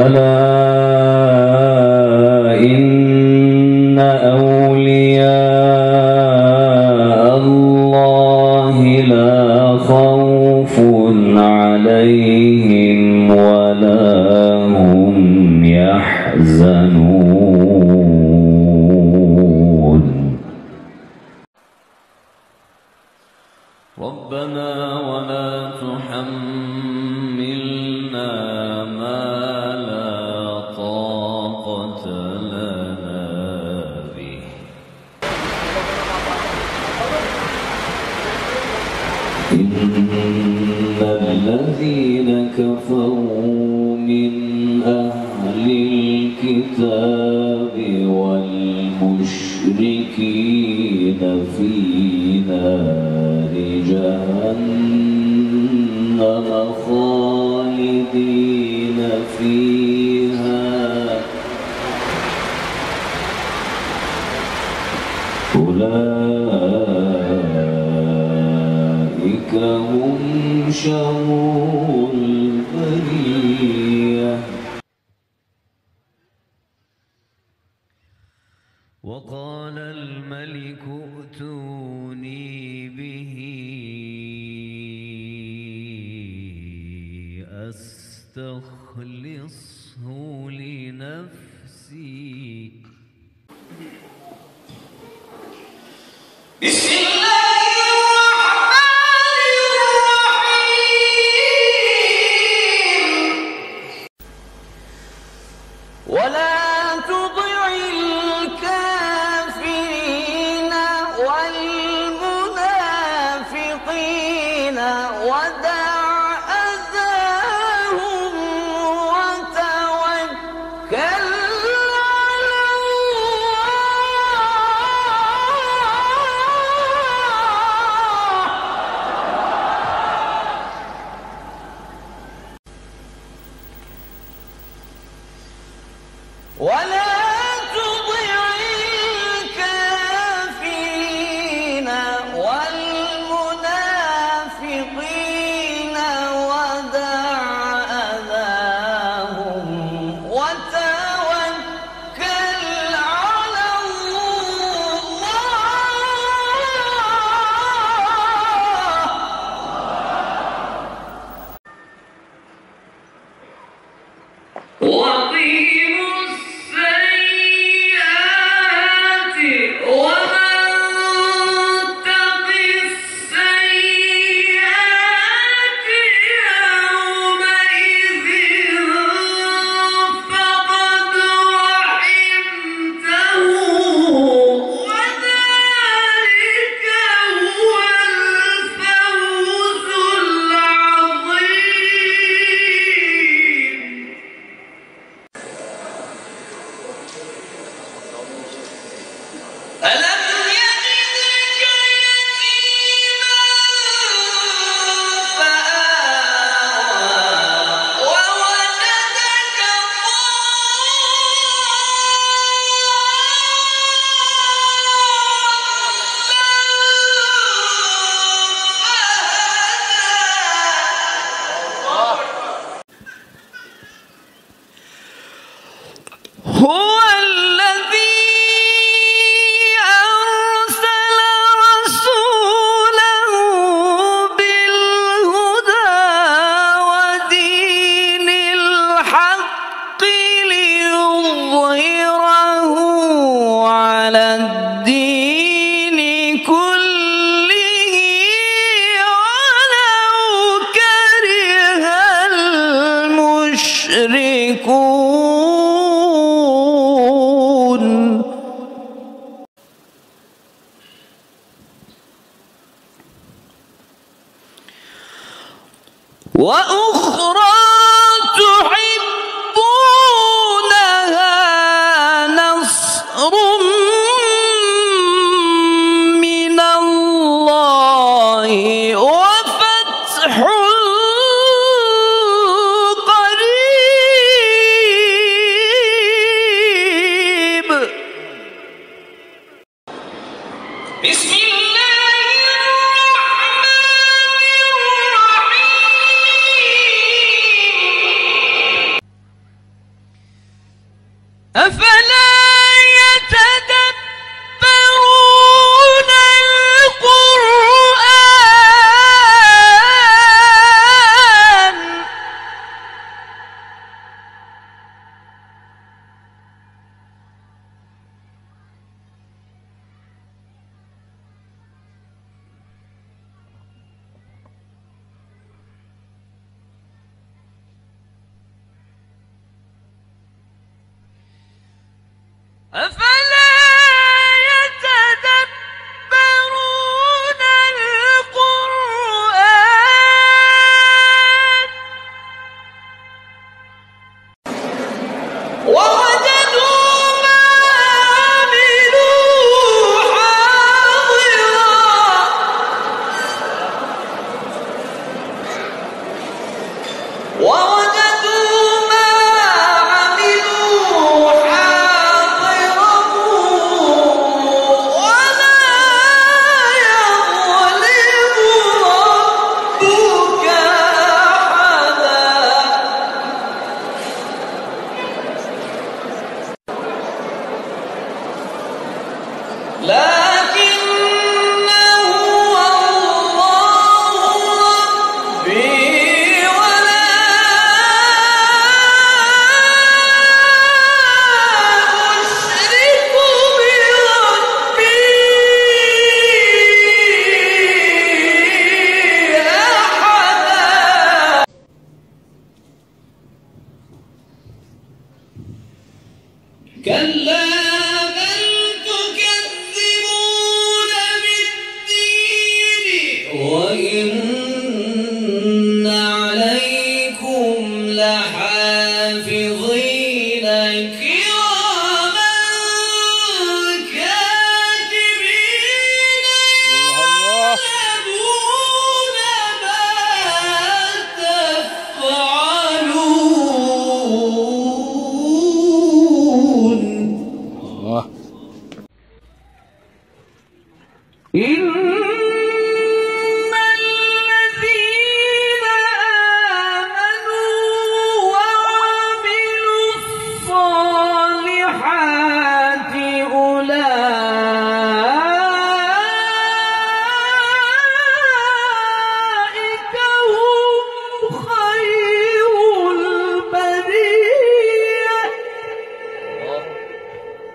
ألا إن أولياء الله لا خوف عليهم ولا هم يحزنون. ربنا ولا تحملنا ما لا طاقة لنا به. إن الذين كفروا من أهل الكتاب والمشركين في نار جهنم خالدين فيها أولئك هم شر البرية. وقال الملك ائتوني به أستخلصه لنفسي. بسم الله الرحمن الرحيم. ولا تطع الكافرين والمنافقين ودع أذاهم وتوكل على الله. ولا تطع الكافرين والمنافقين ودع أذاهم وتوكل على الله. وأقيموا السيئات ومن تق السيئات يومئذ فقد رحمته وذلك هو الفوز العظيم. ألم يجدك يتيما فآوى ووجدك ضالا فهدى. هو الذي أرسل رسوله بالهدى ودين الحق ليظهره على الدين كله ولو كره المشركون. وأخرى تحبونها نصر من الله وفتح قريب. بسم الله الرحمن الرحيم. أفلا يتدبرون القرآن ووجدوا ما عملوا حاضرا كلا بل تكذبون بالدين وإن عليكم لحافظين كراما كاتبين يعلمون ما تفعلون.